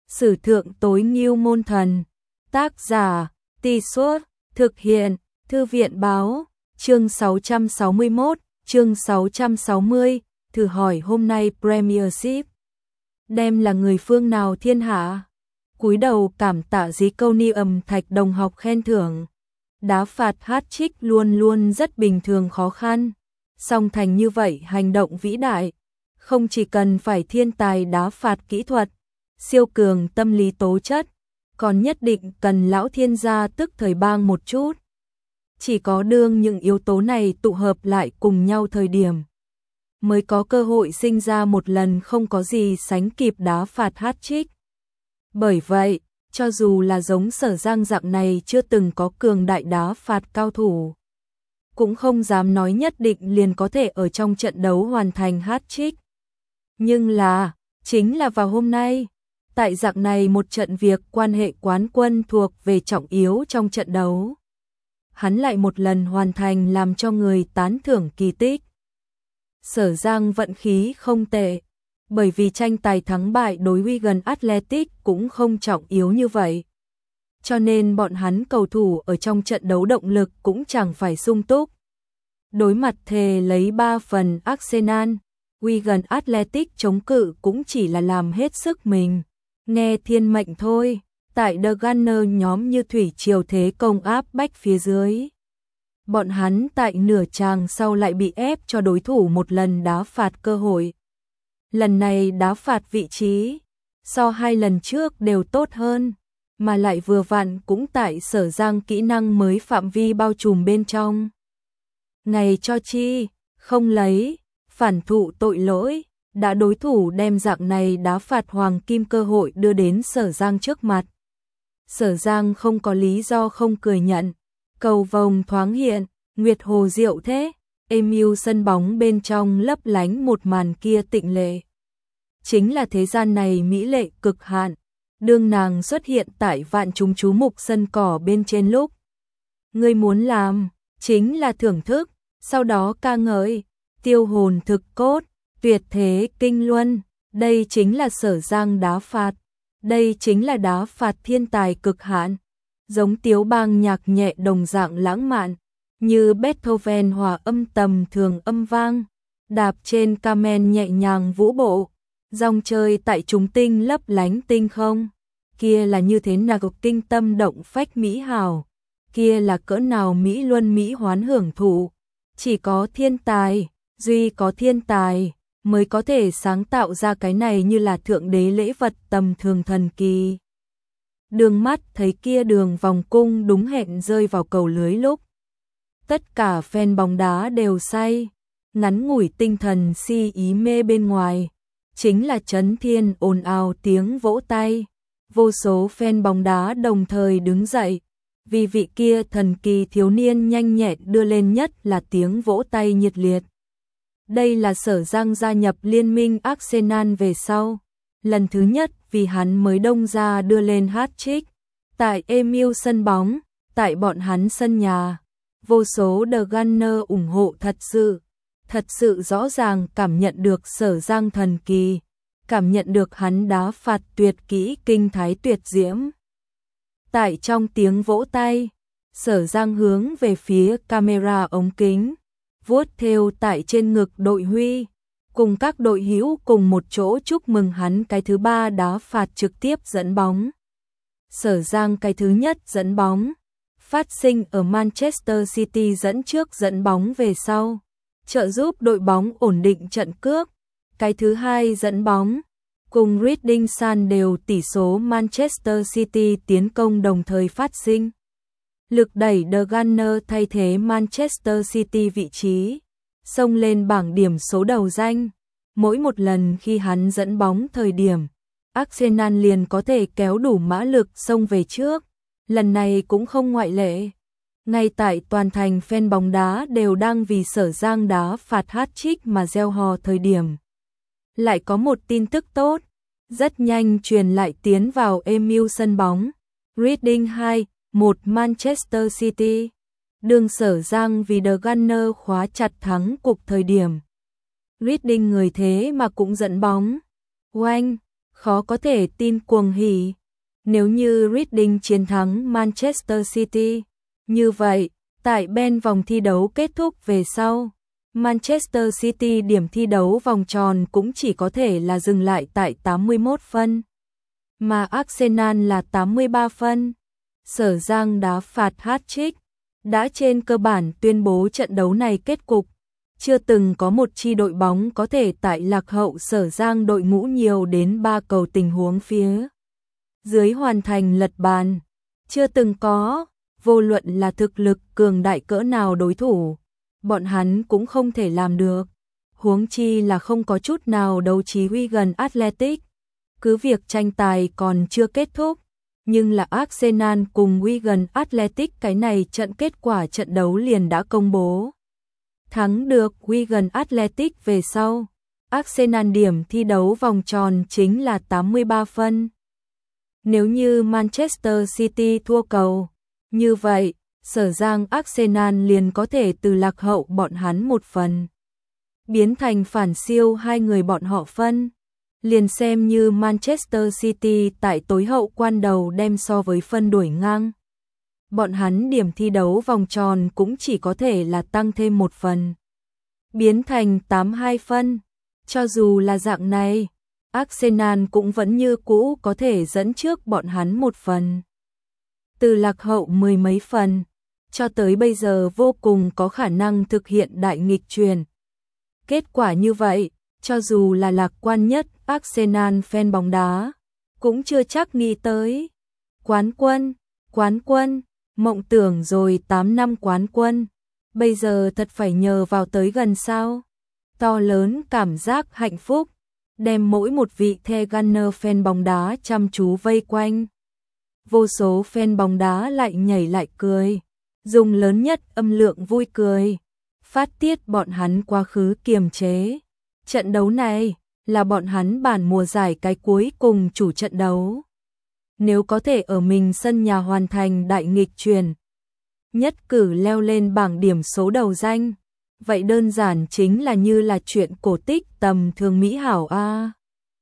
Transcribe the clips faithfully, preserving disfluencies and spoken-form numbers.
Sử thượng tối ngưu môn thần. Tác giả, Tì Suốt, thực hiện, Thư viện báo, chương sáu trăm sáu mươi mốt, chương sáu trăm sáu mươi, thử hỏi hôm nay Premiership đem là người phương nào thiên hạ? Cúi đầu cảm tạ dí câu ni ầm thạch đồng học khen thưởng. Đá phạt hat-trick luôn luôn rất bình thường khó khăn, song thành như vậy hành động vĩ đại, không chỉ cần phải thiên tài đá phạt kỹ thuật, siêu cường tâm lý tố chất, còn nhất định cần lão thiên gia tức thời bang một chút. Chỉ có đương những yếu tố này tụ hợp lại cùng nhau thời điểm, mới có cơ hội sinh ra một lần không có gì sánh kịp đá phạt hat-trick. Bởi vậy, cho dù là giống Sở Giang dạng này chưa từng có cường đại đá phạt cao thủ, cũng không dám nói nhất định liền có thể ở trong trận đấu hoàn thành hat-trick. Nhưng là, chính là vào hôm nay, tại dạng này một trận việc quan hệ quán quân thuộc về trọng yếu trong trận đấu, hắn lại một lần hoàn thành làm cho người tán thưởng kỳ tích. Sở Giang vận khí không tệ, bởi vì tranh tài thắng bại đối Wigan Athletic cũng không trọng yếu như vậy. Cho nên bọn hắn cầu thủ ở trong trận đấu động lực cũng chẳng phải sung túc. Đối mặt thề lấy ba phần Arsenal, Wigan Athletic chống cự cũng chỉ là làm hết sức mình, nghe thiên mệnh thôi. Tại The Gunner nhóm như thủy triều thế công áp bách phía dưới, bọn hắn tại nửa tràng sau lại bị ép cho đối thủ một lần đá phạt cơ hội. Lần này đá phạt vị trí so hai lần trước đều tốt hơn, mà lại vừa vặn cũng tại Sở Giang kỹ năng mới phạm vi bao trùm bên trong. Ngày cho chi, không lấy, phản thụ tội lỗi, đã đối thủ đem dạng này đá phạt hoàng kim cơ hội đưa đến Sở Giang trước mặt. Sở Giang không có lý do không cười nhận, cầu vồng thoáng hiện, nguyệt hồ diệu thế, êm yêu sân bóng bên trong lấp lánh một màn kia tịnh lệ. Chính là thế gian này mỹ lệ cực hạn, đương nàng xuất hiện tại vạn chúng chú mục sân cỏ bên trên lúc. Ngươi muốn làm, chính là thưởng thức, sau đó ca ngợi, tiêu hồn thực cốt, tuyệt thế kinh luân, đây chính là Sở Giang đá phạt. Đây chính là đá phạt thiên tài cực hạn, giống Tiếu Bang nhạc nhẹ đồng dạng lãng mạn, như Beethoven hòa âm tầm thường âm vang, đạp trên Carmen nhẹ nhàng vũ bộ, dòng chơi tại chúng tinh lấp lánh tinh không, kia là như thế nào kinh tâm động phách mỹ hào, kia là cỡ nào mỹ luân mỹ hoán hưởng thụ, chỉ có thiên tài, duy có thiên tài mới có thể sáng tạo ra cái này như là thượng đế lễ vật tầm thường thần kỳ. Đường mắt thấy kia đường vòng cung đúng hẹn rơi vào cầu lưới lúc. Tất cả fan bóng đá đều say, ngắn ngủi tinh thần si ý mê bên ngoài, chính là chấn thiên ồn ào tiếng vỗ tay. Vô số fan bóng đá đồng thời đứng dậy, vì vị kia thần kỳ thiếu niên nhanh nhẹn đưa lên nhất là tiếng vỗ tay nhiệt liệt. Đây là Sở Giang gia nhập liên minh Arsenal về sau, lần thứ nhất vì hắn mới đông ra đưa lên hat-trick. Tại Emirates sân bóng, tại bọn hắn sân nhà, vô số The Gunner ủng hộ thật sự, thật sự rõ ràng cảm nhận được Sở Giang thần kỳ, cảm nhận được hắn đá phạt tuyệt kỹ kinh thái tuyệt diễm. Tại trong tiếng vỗ tay, Sở Giang hướng về phía camera ống kính, vuốt thêu tại trên ngực đội huy, cùng các đội hữu cùng một chỗ chúc mừng hắn cái thứ ba đá phạt trực tiếp dẫn bóng. Sở Giang cái thứ nhất dẫn bóng, phát sinh ở Manchester City dẫn trước dẫn bóng về sau, trợ giúp đội bóng ổn định trận cước. Cái thứ hai dẫn bóng, cùng Reading san đều tỷ số Manchester City tiến công đồng thời phát sinh. Lực đẩy The Gunner thay thế Manchester City vị trí, xông lên bảng điểm số đầu danh. Mỗi một lần khi hắn dẫn bóng thời điểm, Arsenal liền có thể kéo đủ mã lực xông về trước, lần này cũng không ngoại lệ. Ngay tại toàn thành fan bóng đá đều đang vì Sở Giang đá phạt hat-trick mà reo hò thời điểm. Lại có một tin tức tốt, rất nhanh truyền lại tiến vào Emirates sân bóng. Reading hai một Manchester City. Đường Sở Giang vì The Gunner khóa chặt thắng cục thời điểm. Reading người thế mà cũng dẫn bóng. Oanh, khó có thể tin cuồng hỉ. Nếu như Reading chiến thắng Manchester City, như vậy, tại bên vòng thi đấu kết thúc về sau, Manchester City điểm thi đấu vòng tròn cũng chỉ có thể là dừng lại tại tám mươi mốt phân, mà Arsenal là tám mươi ba phân. Sở Giang đá phạt hat-trick, đã trên cơ bản tuyên bố trận đấu này kết cục. Chưa từng có một chi đội bóng có thể tại lạc hậu Sở Giang đội ngũ nhiều đến ba cầu tình huống phía dưới hoàn thành lật bàn. Chưa từng có, vô luận là thực lực cường đại cỡ nào đối thủ, bọn hắn cũng không thể làm được. Huống chi là không có chút nào đấu trí Wigan Athletic. Cứ việc tranh tài còn chưa kết thúc, nhưng là Arsenal cùng Wigan Athletic cái này trận kết quả trận đấu liền đã công bố. Thắng được Wigan Athletic về sau, Arsenal điểm thi đấu vòng tròn chính là tám mươi ba phân. Nếu như Manchester City thua cầu, như vậy, Sở Giang Arsenal liền có thể từ lạc hậu bọn hắn một phần, biến thành phản siêu hai người bọn họ phân. Liền xem như Manchester City tại tối hậu quan đầu đem so với phân đuổi ngang, bọn hắn điểm thi đấu vòng tròn cũng chỉ có thể là tăng thêm một phần, biến thành tám mươi hai phân. Cho dù là dạng này, Arsenal cũng vẫn như cũ có thể dẫn trước bọn hắn một phần. Từ lạc hậu mười mấy phần, cho tới bây giờ vô cùng có khả năng thực hiện đại nghịch chuyển. Kết quả như vậy, cho dù là lạc quan nhất Arsenal fan bóng đá, cũng chưa chắc nghĩ tới. Quán quân, quán quân, mộng tưởng rồi tám năm quán quân, bây giờ thật phải nhờ vào tới gần sao. To lớn cảm giác hạnh phúc, đem mỗi một vị The Gunner fan bóng đá chăm chú vây quanh. Vô số fan bóng đá lại nhảy lại cười, dùng lớn nhất âm lượng vui cười, phát tiết bọn hắn quá khứ kiềm chế. Trận đấu này là bọn hắn bản mùa giải cái cuối cùng chủ trận đấu. Nếu có thể ở mình sân nhà hoàn thành đại nghịch chuyển, nhất cử leo lên bảng điểm số đầu danh, vậy đơn giản chính là như là chuyện cổ tích tầm thường mỹ hảo a. À.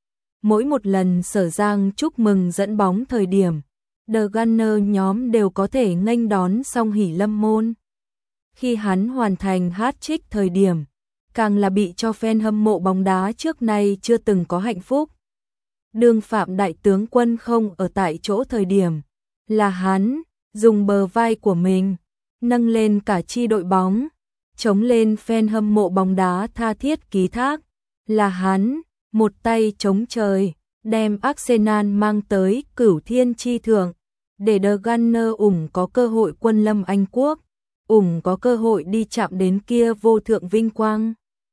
Mỗi một lần Sở Giang chúc mừng dẫn bóng thời điểm, The Gunner nhóm đều có thể nghênh đón song hỷ lâm môn. Khi hắn hoàn thành hat-trick thời điểm, càng là bị cho fan hâm mộ bóng đá trước nay chưa từng có hạnh phúc. Đương Phạm đại tướng quân không ở tại chỗ thời điểm, là hắn dùng bờ vai của mình nâng lên cả chi đội bóng, chống lên fan hâm mộ bóng đá tha thiết ký thác, là hắn một tay chống trời đem Arsenal mang tới cửu thiên chi thượng, để The Gunner ủng có cơ hội quân lâm Anh quốc, ủng có cơ hội đi chạm đến kia vô thượng vinh quang.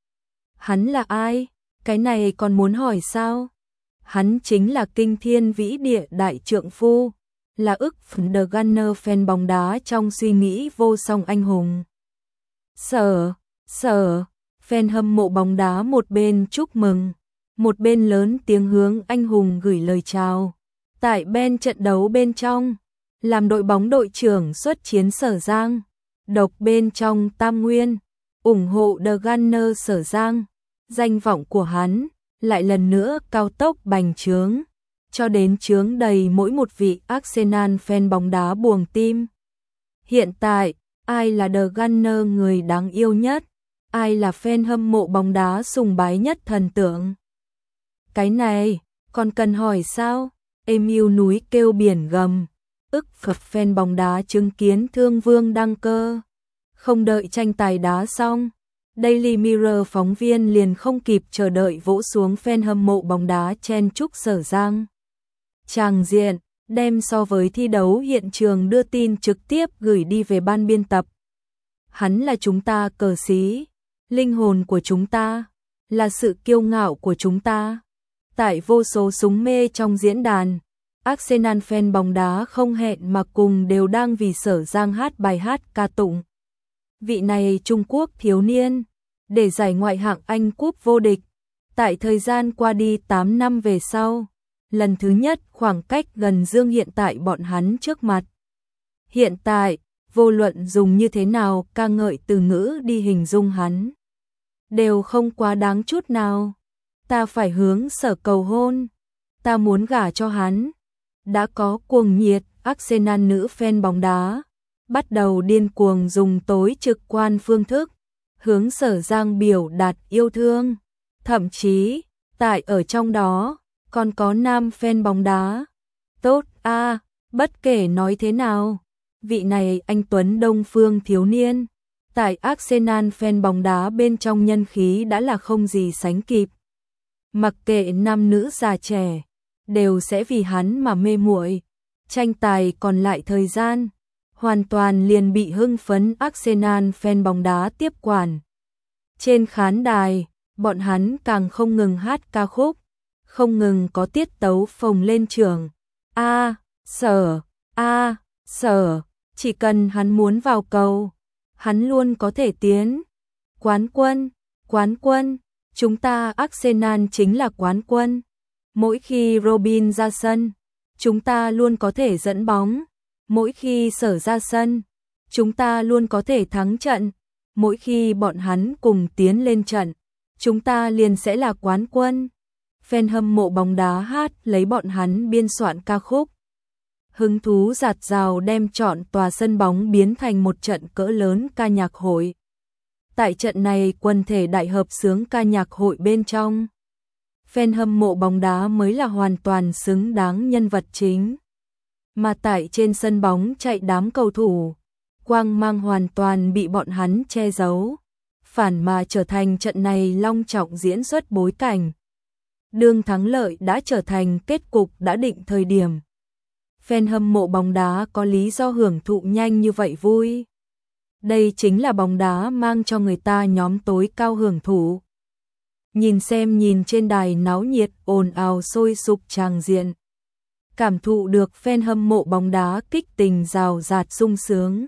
Hắn là ai? Cái này còn muốn hỏi sao? Hắn chính là kinh thiên vĩ địa đại trượng phu, là ức phần The Gunner fan bóng đá trong suy nghĩ vô song anh hùng. Sở, sở, fan hâm mộ bóng đá một bên chúc mừng, một bên lớn tiếng hướng anh hùng gửi lời chào. Tại bên trận đấu bên trong, làm đội bóng đội trưởng xuất chiến Sở Giang, độc bên trong Tam Nguyên, ủng hộ The Gunner Sở Giang, danh vọng của hắn lại lần nữa cao tốc bành trướng, cho đến trướng đầy mỗi một vị Arsenal fan bóng đá buồng tim. Hiện tại, ai là The Gunner người đáng yêu nhất? Ai là fan hâm mộ bóng đá sùng bái nhất thần tượng? Cái này, còn cần hỏi sao? Êm yêu núi kêu biển gầm, ức phật fan bóng đá chứng kiến thương vương đăng cơ. Không đợi tranh tài đá xong, Daily Mirror phóng viên liền không kịp chờ đợi vỗ xuống fan hâm mộ bóng đá chen chúc Sở Giang. Tràng diện, đem so với thi đấu hiện trường đưa tin trực tiếp gửi đi về ban biên tập. Hắn là chúng ta cờ sĩ, linh hồn của chúng ta, là sự kiêu ngạo của chúng ta. Tại vô số súng mê trong diễn đàn, Arsenal fan bóng đá không hẹn mà cùng đều đang vì Sở Giang hát bài hát ca tụng. Vị này Trung Quốc thiếu niên, để giải ngoại hạng Anh cúp vô địch, tại thời gian qua đi tám năm về sau, lần thứ nhất khoảng cách gần dương hiện tại bọn hắn trước mặt. Hiện tại, vô luận dùng như thế nào ca ngợi từ ngữ đi hình dung hắn, đều không quá đáng chút nào. Ta phải hướng Sở cầu hôn, ta muốn gả cho hắn. Đã có cuồng nhiệt, Arsenal nữ fan bóng đá bắt đầu điên cuồng dùng tối trực quan phương thức hướng Sở Giang biểu đạt yêu thương, thậm chí tại ở trong đó còn có nam fan bóng đá. Tốt a, à, bất kể nói thế nào, vị này anh tuấn Đông phương thiếu niên tại Arsenal fan bóng đá bên trong nhân khí đã là không gì sánh kịp. Mặc kệ nam nữ già trẻ, đều sẽ vì hắn mà mê muội. Tranh tài còn lại thời gian, hoàn toàn liền bị hưng phấn Arsenal fan bóng đá tiếp quản. Trên khán đài, bọn hắn càng không ngừng hát ca khúc, không ngừng có tiết tấu phồng lên trường. A, Sở, a, Sở, chỉ cần hắn muốn vào cầu, hắn luôn có thể tiến. Quán quân, quán quân, chúng ta Arsenal chính là quán quân. Mỗi khi Robin ra sân, chúng ta luôn có thể dẫn bóng. Mỗi khi Sở ra sân, chúng ta luôn có thể thắng trận. Mỗi khi bọn hắn cùng tiến lên trận, chúng ta liền sẽ là quán quân. Fan hâm mộ bóng đá hát lấy bọn hắn biên soạn ca khúc. Hứng thú dạt dào đem trọn tòa sân bóng biến thành một trận cỡ lớn ca nhạc hội. Tại trận này quần thể đại hợp xướng ca nhạc hội bên trong. Fan hâm mộ bóng đá mới là hoàn toàn xứng đáng nhân vật chính. Mà tại trên sân bóng chạy đám cầu thủ, quang mang hoàn toàn bị bọn hắn che giấu, phản mà trở thành trận này long trọng diễn xuất bối cảnh. Đương thắng lợi đã trở thành kết cục đã định thời điểm. Fan hâm mộ bóng đá có lý do hưởng thụ nhanh như vậy vui. Đây chính là bóng đá mang cho người ta nhóm tối cao hưởng thụ. Nhìn xem nhìn trên đài náo nhiệt ồn ào sôi sục tràng diện. Cảm thụ được fan hâm mộ bóng đá kích tình rào rạt sung sướng.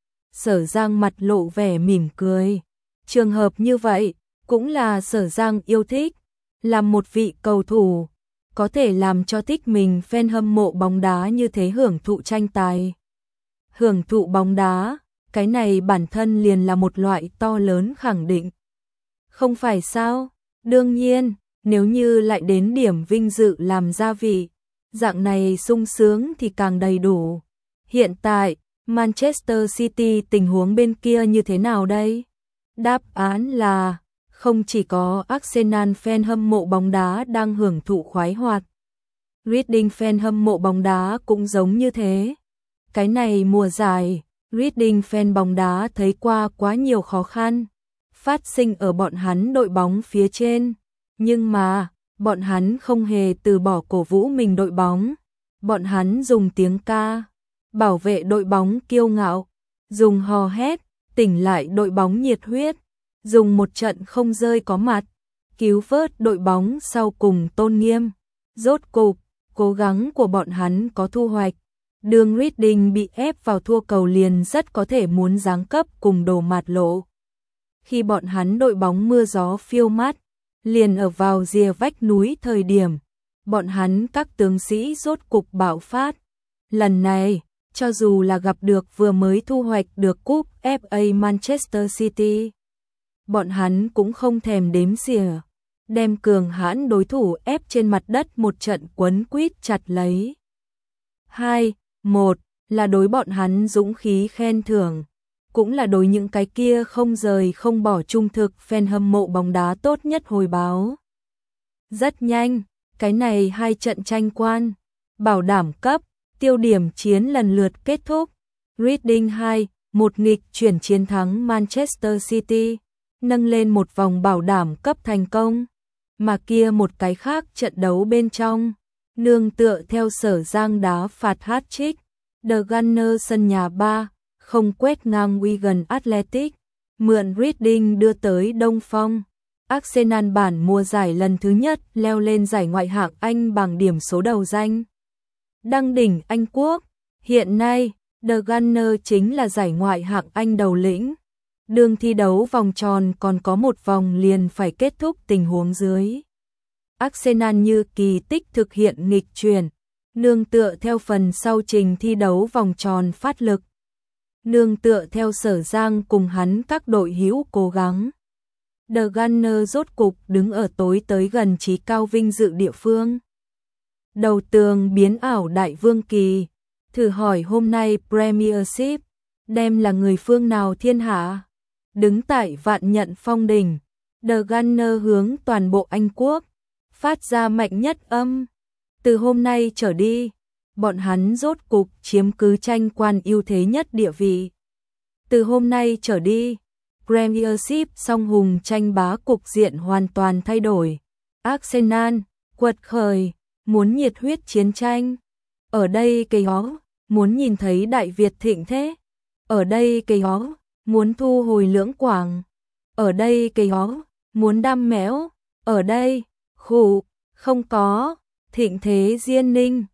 Sở Giang mặt lộ vẻ mỉm cười. Trường hợp như vậy cũng là Sở Giang yêu thích. Làm một vị cầu thủ, có thể làm cho thích mình fan hâm mộ bóng đá như thế hưởng thụ tranh tài. Hưởng thụ bóng đá, cái này bản thân liền là một loại to lớn khẳng định. Không phải sao? Đương nhiên, nếu như lại đến điểm vinh dự làm gia vị, dạng này sung sướng thì càng đầy đủ. Hiện tại, Manchester City tình huống bên kia như thế nào đây? Đáp án là không chỉ có Arsenal fan hâm mộ bóng đá đang hưởng thụ khoái hoạt. Reading fan hâm mộ bóng đá cũng giống như thế. Cái này mùa giải, Reading fan bóng đá thấy qua quá nhiều khó khăn phát sinh ở bọn hắn đội bóng phía trên. Nhưng mà, bọn hắn không hề từ bỏ cổ vũ mình đội bóng. Bọn hắn dùng tiếng ca bảo vệ đội bóng kiêu ngạo, dùng hò hét tỉnh lại đội bóng nhiệt huyết, dùng một trận không rơi có mặt cứu vớt đội bóng sau cùng tôn nghiêm. Rốt cục, cố gắng của bọn hắn có thu hoạch. Đường Reading bị ép vào thua cầu liền rất có thể muốn giáng cấp cùng đổ mạt lộ. Khi bọn hắn đội bóng mưa gió phiêu mát, liền ở vào rìa vách núi thời điểm, bọn hắn các tướng sĩ rốt cục bạo phát. Lần này, cho dù là gặp được vừa mới thu hoạch được cúp ép a Manchester City, bọn hắn cũng không thèm đếm xỉa, đem cường hãn đối thủ ép trên mặt đất một trận quấn quýt chặt lấy. Hai, một là đối bọn hắn dũng khí khen thưởng, cũng là đối những cái kia không rời không bỏ trung thực fan hâm mộ bóng đá tốt nhất hồi báo. Rất nhanh, cái này hai trận tranh quan, bảo đảm cấp, tiêu điểm chiến lần lượt kết thúc. Reading hai, một nghịch chuyển chiến thắng Manchester City, nâng lên một vòng bảo đảm cấp thành công. Mà kia một cái khác trận đấu bên trong, nương tựa theo Sở Giang đá phạt hat-trick, The Gunners sân nhà ba không quét ngang Wigan Athletic, mượn Reading đưa tới Đông Phong. Arsenal bản mùa giải lần thứ nhất leo lên giải ngoại hạng Anh bằng điểm số đầu danh. Đăng đỉnh Anh Quốc, hiện nay, The Gunners chính là giải ngoại hạng Anh đầu lĩnh. Đường thi đấu vòng tròn còn có một vòng liền phải kết thúc tình huống dưới. Arsenal như kỳ tích thực hiện nghịch chuyển, nương tựa theo phần sau trình thi đấu vòng tròn phát lực. Nương tựa theo Sở Giang cùng hắn các đội hữu cố gắng. The Gunners rốt cục đứng ở tối tới gần chí cao vinh dự địa phương. đầu tường biến ảo đại vương kỳ. Thử hỏi hôm nay Premiership đem là người phương nào thiên hạ? Đứng tại vạn nhận phong đỉnh, The Gunner hướng toàn bộ Anh quốc phát ra mạnh nhất âm. Từ hôm nay trở đi, bọn hắn rốt cục chiếm cứ tranh quan ưu thế nhất địa vị. Từ hôm nay trở đi, Premiership song hùng tranh bá cục diện hoàn toàn thay đổi. Arsenal quật khởi, muốn nhiệt huyết chiến tranh. Ở đây cây hó, muốn nhìn thấy Đại Việt thịnh thế. Ở đây cây hó, muốn thu hồi lưỡng quảng. Ở đây cây hó, muốn đam mẽo. Ở đây, khủ, không có, thịnh thế Diên Ninh.